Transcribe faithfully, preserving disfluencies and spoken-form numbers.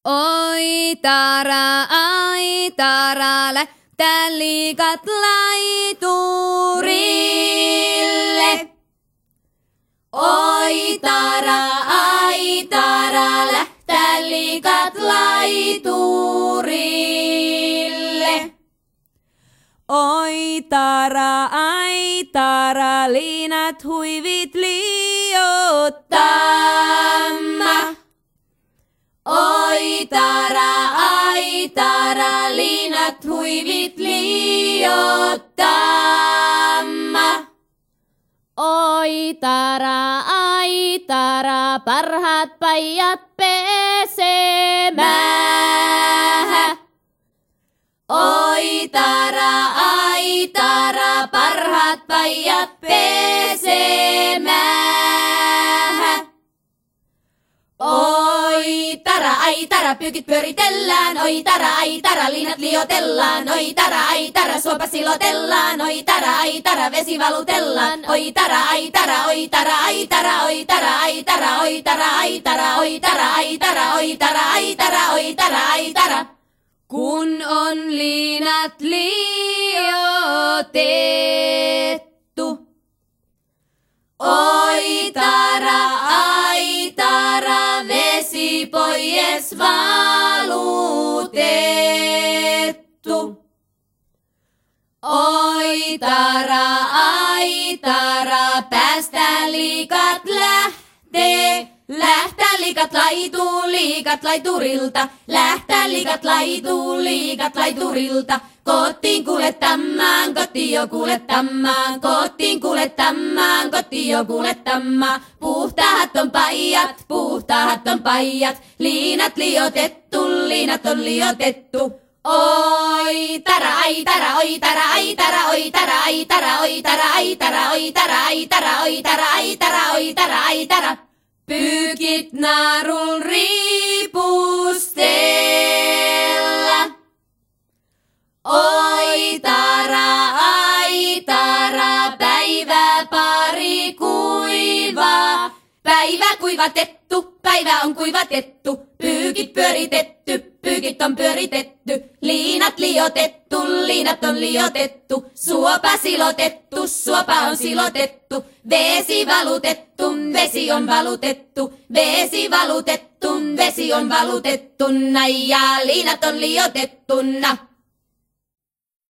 Oi tara, ai tara, lähtää liikat laiturille. Oi tara, ai tara, lähtää liikat laiturille. Oi tara, ai tara, liinat huivit liottamma. Oi tara, ai tara, liinat huivit liottamma. Oi tara, ai tara, parhaat pajat pesemään. Oi tara, ai tara, parhaat pajat pesemään. Oi tara, ai tara, pyykit pyöritellään. Oi tara, ai tara, liinat liotellaan. Oi tara, ai tara, suopa silotellaan. Oi tara, ai tara, vesi valutellaan. Oi tara, ai tara, oi tara, ai tara, oi tara, ai tara, oi tara, ai tara, oi tara, ai tara, oi tara, ai tara, oi tara, ai tara. Kun on liinat liotettu. Oi tara, ai tara, vesi pois valutettu. Oi tara, ai tara, päästä liikat lähtee. Lähtää liikat laituu, liikat laiturilta. Lähtää liikat laituu, liikat laiturilta. Kotiin kuljettamaan, kotiin kuljettamaan, kotiin kuljettamaan, kotiin kuljettamaan. Puhtaat on pajat, puhtaat on pajat. Liinat liotettu, liinat on liotettu. Oi tara, ai tara, oi tara, ai tara, oi tara, ai tara, oi tara, ai tara, oi tara, ai tara, oi tara, ai tara, oi tara, ai tara. Pyykit naarun riipustella. Oi tara, ai tara, päivä pari kuivaa. Päivä kuivatettu, päivä on kuivatettu. Pyykit pyöritetty, pyykit on pyöritetty. Liinat liotettu, liinat on liotettu. Suopa silotettu, suopa on silotettu. Vesi valutettu, vesi on valutettu. Vesi valutettu, vesi on valutettu. Ja liinat on liotettuna.